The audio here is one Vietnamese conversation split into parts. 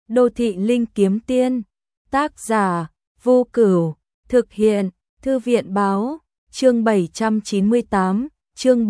Đô thị linh kiếm tiên, tác giả, Vô Cửu, thực hiện, Thư viện báo, chương 798, chương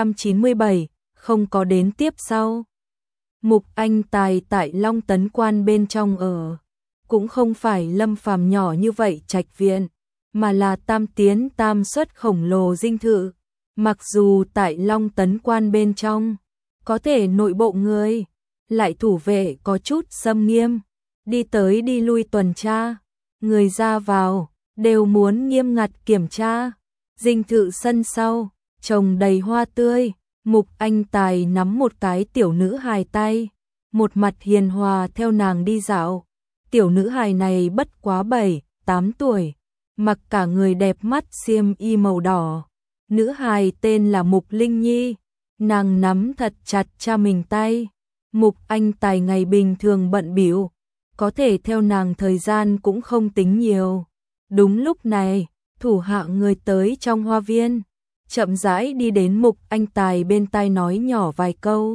797, không có đến tiếp sau. Mục Anh Tài tại Long Tấn Quan bên trong ở, cũng không phải Lâm Phàm nhỏ như vậy trạch viện, mà là tam tiến tam xuất khổng lồ dinh thự. Mặc dù tại Long Tấn Quan bên trong, có thể nội bộ người, lại thủ vệ có chút xâm nghiêm, đi tới đi lui tuần tra, người ra vào, đều muốn nghiêm ngặt kiểm tra. Dinh thự sân sau, trồng đầy hoa tươi, Mục Anh Tài nắm một cái tiểu nữ hài tay, một mặt hiền hòa theo nàng đi dạo. Tiểu nữ hài này bất quá 7-8 tuổi, mặc cả người đẹp mắt xiêm y màu đỏ. Nữ hài tên là Mục Linh Nhi, nàng nắm thật chặt cha mình tay. Mục Anh Tài ngày bình thường bận bịu, có thể theo nàng thời gian cũng không tính nhiều. Đúng lúc này, thủ hạ người tới trong hoa viên, chậm rãi đi đến Mục Anh Tài bên tai nói nhỏ vài câu.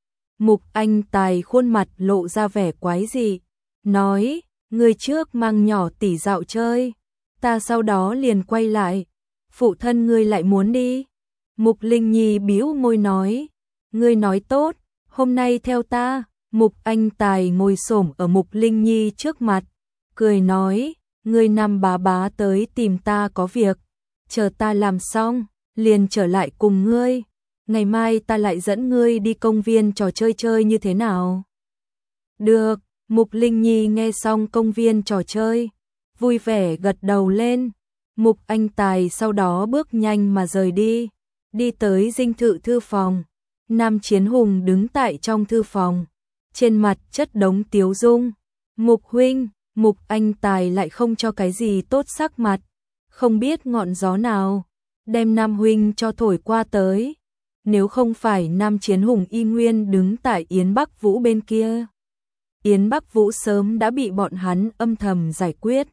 Mục Anh Tài khuôn mặt lộ ra vẻ quái dị, nói, người trước mang nhỏ tỷ dạo chơi, ta sau đó liền quay lại, phụ thân ngươi lại muốn đi. Mục Linh Nhi bĩu môi nói, ngươi nói tốt, hôm nay theo ta. Mục Anh Tài ngồi xổm ở Mục Linh Nhi trước mặt, cười nói, ngươi năm bá bá tới tìm ta có việc, chờ ta làm xong, liền trở lại cùng ngươi, ngày mai ta lại dẫn ngươi đi công viên trò chơi chơi như thế nào? Được, Mục Linh Nhi nghe xong công viên trò chơi, vui vẻ gật đầu lên. Mục Anh Tài sau đó bước nhanh mà rời đi tới dinh thự thư phòng. Nam Chiến Hùng đứng tại trong thư phòng, trên mặt chất đống tiếu dung. Mục huynh, Mục Anh Tài lại không cho cái gì tốt sắc mặt, không biết ngọn gió nào đem Nam huynh cho thổi qua tới. Nếu không phải Nam Chiến Hùng y nguyên đứng tại Yến Bắc Vũ bên kia, Yến Bắc Vũ sớm đã bị bọn hắn âm thầm giải quyết.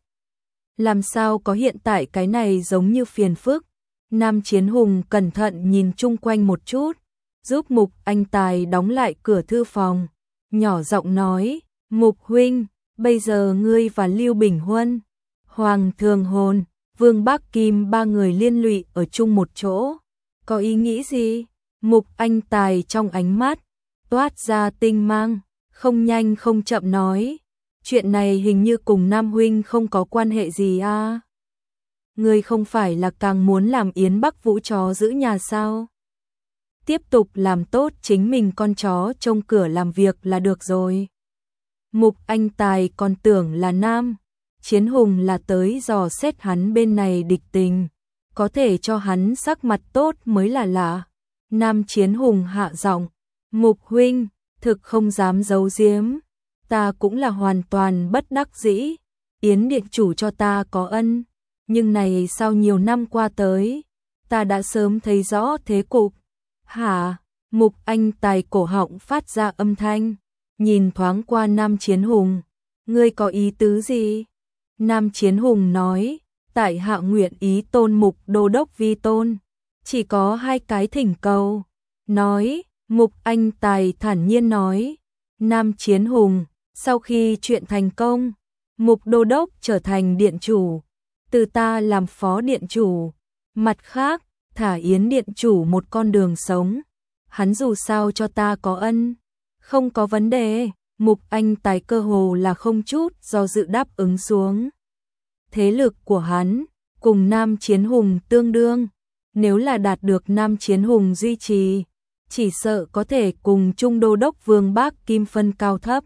Làm sao có hiện tại cái này giống như phiền phức. Nam Chiến Hùng cẩn thận nhìn chung quanh một chút, giúp Mục Anh Tài đóng lại cửa thư phòng, nhỏ giọng nói, Mục huynh, bây giờ ngươi và Lưu Bình Huân, Hoàng Thường Hồn, Vương Bắc Kim ba người liên lụy ở chung một chỗ, có ý nghĩ gì? Mục Anh Tài trong ánh mắt toát ra tinh mang, không nhanh không chậm nói, chuyện này hình như cùng Nam huynh không có quan hệ gì à? Ngươi không phải là càng muốn làm Yến Bắc Vũ chó giữ nhà sao? Tiếp tục làm tốt chính mình con chó trông cửa làm việc là được rồi. Mục Anh Tài còn tưởng là Nam Chiến Hùng là tới dò xét hắn bên này địch tình, có thể cho hắn sắc mặt tốt mới là lạ. Nam Chiến Hùng hạ giọng, Mục huynh, thực không dám giấu giếm, ta cũng là hoàn toàn bất đắc dĩ. Yến điện chủ cho ta có ân, nhưng này sau nhiều năm qua tới, ta đã sớm thấy rõ thế cục. Hả? Mục Anh Tài cổ họng phát ra âm thanh, nhìn thoáng qua Nam Chiến Hùng, ngươi có ý tứ gì? Nam Chiến Hùng nói, tại hạ nguyện ý tôn Mục đô đốc vi tôn, chỉ có 2 cái thỉnh cầu. Nói, Mục Anh Tài thản nhiên nói, Nam Chiến Hùng, sau khi chuyện thành công, Mục đô đốc trở thành điện chủ, từ ta làm phó điện chủ, mặt khác, thả Yến điện chủ một con đường sống, hắn dù sao cho ta có ân, không có vấn đề. Mục Anh Tài cơ hồ là không chút do dự đáp ứng xuống. Thế lực của hắn cùng Nam Chiến Hùng tương đương, nếu là đạt được Nam Chiến Hùng duy trì, chỉ sợ có thể cùng Trung đô đốc Vương Bắc Kim phân cao thấp.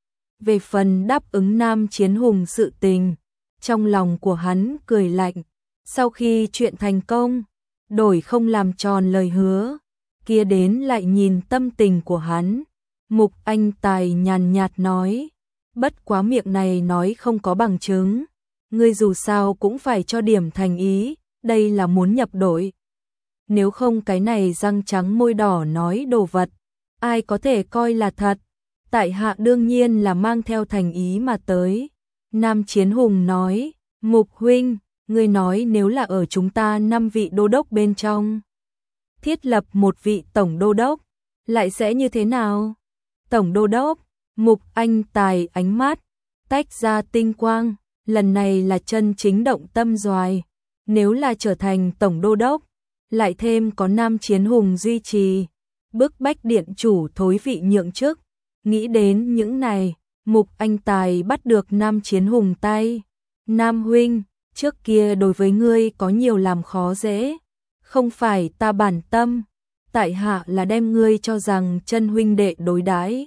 Về phần đáp ứng Nam Chiến Hùng sự tình, trong lòng của hắn cười lạnh, sau khi chuyện thành công, đổi không làm tròn lời hứa, kia đến lại nhìn tâm tình của hắn. Mục Anh Tài nhàn nhạt nói, bất quá miệng này nói không có bằng chứng, ngươi dù sao cũng phải cho điểm thành ý, đây là muốn nhập đội. Nếu không cái này răng trắng môi đỏ nói đồ vật, ai có thể coi là thật, tại hạ đương nhiên là mang theo thành ý mà tới. Nam Chiến Hùng nói, Mục huynh, ngươi nói nếu là ở chúng ta 5 vị đô đốc bên trong, thiết lập một vị tổng đô đốc, lại sẽ như thế nào? Tổng đô đốc, Mục Anh Tài ánh mắt tách ra tinh quang, lần này là chân chính động tâm doài. Nếu là trở thành tổng đô đốc, lại thêm có Nam Chiến Hùng duy trì, bức bách điện chủ thối vị nhượng chức. Nghĩ đến những này, Mục Anh Tài bắt được Nam Chiến Hùng tay. Nam huynh, trước kia đối với ngươi có nhiều làm khó dễ, không phải ta bản tâm, tại hạ là đem ngươi cho rằng chân huynh đệ đối đãi.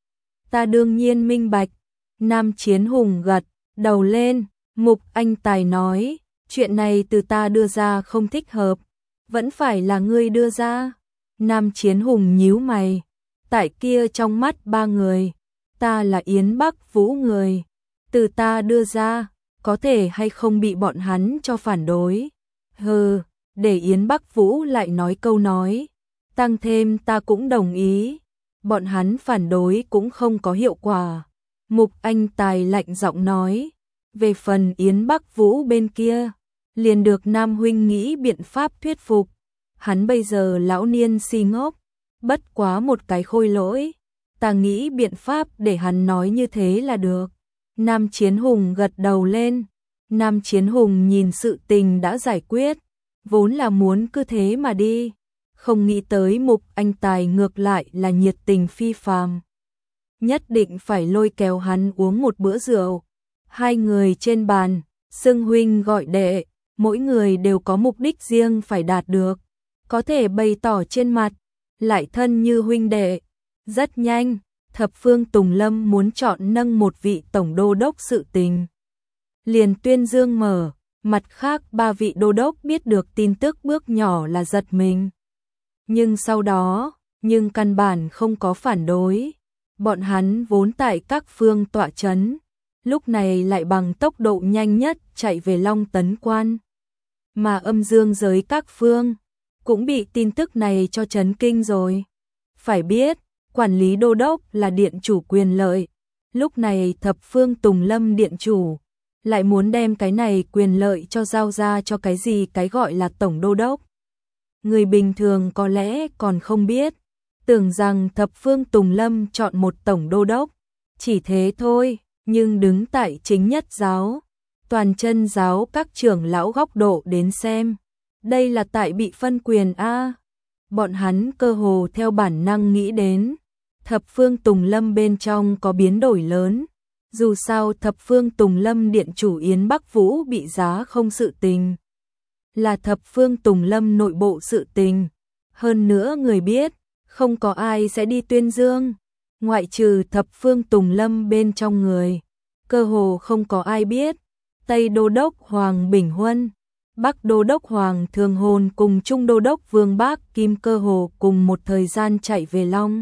Ta đương nhiên minh bạch. Nam Chiến Hùng gật đầu lên. Mục Anh Tài nói, chuyện này từ ta đưa ra không thích hợp, vẫn phải là ngươi đưa ra. Nam Chiến Hùng nhíu mày, tại kia trong mắt ba người, ta là Yến Bắc Vũ người, từ ta đưa ra, có thể hay không bị bọn hắn cho phản đối. Hừ, để Yến Bắc Vũ lại nói câu nói, tăng thêm ta cũng đồng ý, bọn hắn phản đối cũng không có hiệu quả. Mục Anh Tài lạnh giọng nói, về phần Yến Bắc Vũ bên kia, liền được Nam huynh nghĩ biện pháp thuyết phục. Hắn bây giờ lão niên si ngốc, bất quá một cái khôi lỗi, ta nghĩ biện pháp để hắn nói như thế là được. Nam Chiến Hùng gật đầu lên. Nam Chiến Hùng nhìn sự tình đã giải quyết, vốn là muốn cứ thế mà đi, không nghĩ tới Mục Anh Tài ngược lại là nhiệt tình phi phàm, nhất định phải lôi kéo hắn uống một bữa rượu. Hai người trên bàn, xưng huynh gọi đệ, mỗi người đều có mục đích riêng phải đạt được, có thể bày tỏ trên mặt, lại thân như huynh đệ. Rất nhanh, thập phương Tùng Lâm muốn chọn nâng một vị tổng đô đốc sự tình, liền tuyên dương mở, mặt khác ba vị đô đốc biết được tin tức bước nhỏ là giật mình. Nhưng sau đó, căn bản không có phản đối, bọn hắn vốn tại các phương tọa chấn, lúc này lại bằng tốc độ nhanh nhất chạy về Long Tấn Quan. Mà âm dương giới các phương, cũng bị tin tức này cho chấn kinh rồi. Phải biết, quản lý đô đốc là điện chủ quyền lợi, lúc này thập phương Tùng Lâm điện chủ, lại muốn đem cái này quyền lợi cho giao ra cho cái gì cái gọi là tổng đô đốc. Người bình thường có lẽ còn không biết, tưởng rằng thập phương Tùng Lâm chọn một tổng đô đốc, chỉ thế thôi, nhưng đứng tại chính nhất giáo, toàn chân giáo các trưởng lão góc độ đến xem, đây là tại bị phân quyền a. Bọn hắn cơ hồ theo bản năng nghĩ đến, thập phương Tùng Lâm bên trong có biến đổi lớn, dù sao thập phương Tùng Lâm điện chủ Yến Bắc Vũ bị giá không sự tình, là thập phương Tùng Lâm nội bộ sự tình, hơn nữa người biết, không có ai sẽ đi tuyên dương, ngoại trừ thập phương Tùng Lâm bên trong người, cơ hồ không có ai biết. Tây Đô đốc Hoàng Bình Huân, Bắc Đô đốc Hoàng Thường Hồn cùng Trung Đô đốc Vương Bác Kim cơ hồ cùng một thời gian chạy về Long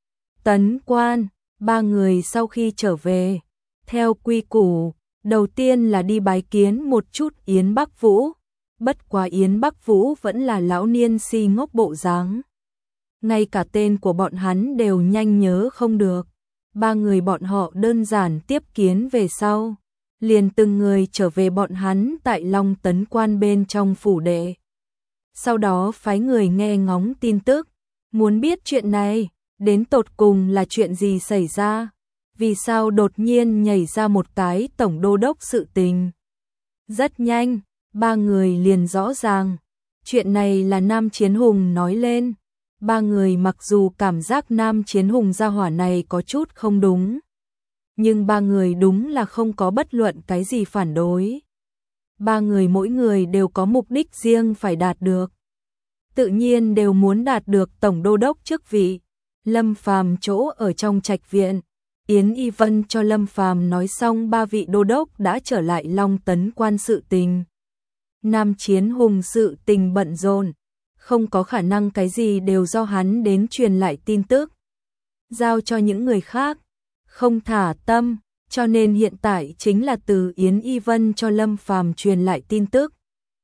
Tấn Quan. Ba người sau khi trở về, theo quy củ, đầu tiên là đi bái kiến một chút Yến Bắc Vũ, bất quá Yến Bắc Vũ vẫn là lão niên si ngốc bộ dáng, ngay cả tên của bọn hắn đều nhanh nhớ không được. Ba người bọn họ đơn giản tiếp kiến về sau, liền từng người trở về bọn hắn tại Long Tấn Quan bên trong phủ đệ. Sau đó phái người nghe ngóng tin tức, muốn biết chuyện này, đến tột cùng là chuyện gì xảy ra, vì sao đột nhiên nhảy ra một cái tổng đô đốc sự tình. Rất nhanh, ba người liền rõ ràng, chuyện này là Nam Chiến Hùng nói lên. Ba người mặc dù cảm giác Nam Chiến Hùng gia hỏa này có chút không đúng, nhưng ba người đúng là không có bất luận cái gì phản đối. Ba người mỗi người đều có mục đích riêng phải đạt được, tự nhiên đều muốn đạt được tổng đô đốc chức vị. Lâm Phàm chỗ ở trong trạch viện, Yến Y Vân cho Lâm Phàm nói xong ba vị đô đốc đã trở lại Long Tấn Quan sự tình. Nam Chiến Hùng sự tình bận rộn, không có khả năng cái gì đều do hắn đến truyền lại tin tức, giao cho những người khác, không thả tâm, cho nên hiện tại chính là từ Yến Y Vân cho Lâm Phàm truyền lại tin tức.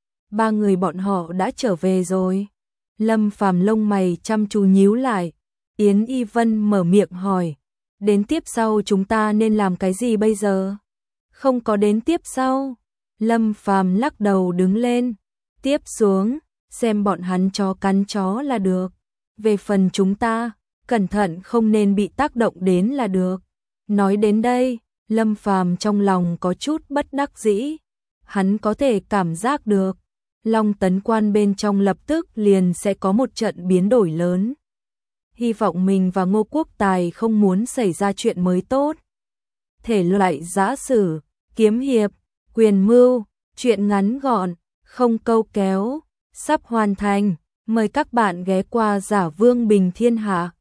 Ba người bọn họ đã trở về rồi. Lâm Phàm lông mày chăm chú nhíu lại, Yến Y Vân mở miệng hỏi, đến tiếp sau chúng ta nên làm cái gì bây giờ? Không có đến tiếp sau. Lâm Phàm lắc đầu đứng lên, tiếp xuống, xem bọn hắn chó cắn chó là được. Về phần chúng ta, cẩn thận không nên bị tác động đến là được. Nói đến đây, Lâm Phàm trong lòng có chút bất đắc dĩ. Hắn có thể cảm giác được, Long Tấn Quan bên trong lập tức liền sẽ có một trận biến đổi lớn. Hy vọng mình và Ngô Quốc Tài không muốn xảy ra chuyện mới tốt. Thể loại giã sử, kiếm hiệp, quyền mưu, chuyện ngắn gọn, không câu kéo, sắp hoàn thành. Mời các bạn ghé qua Giả Vương Bình Thiên Hạ.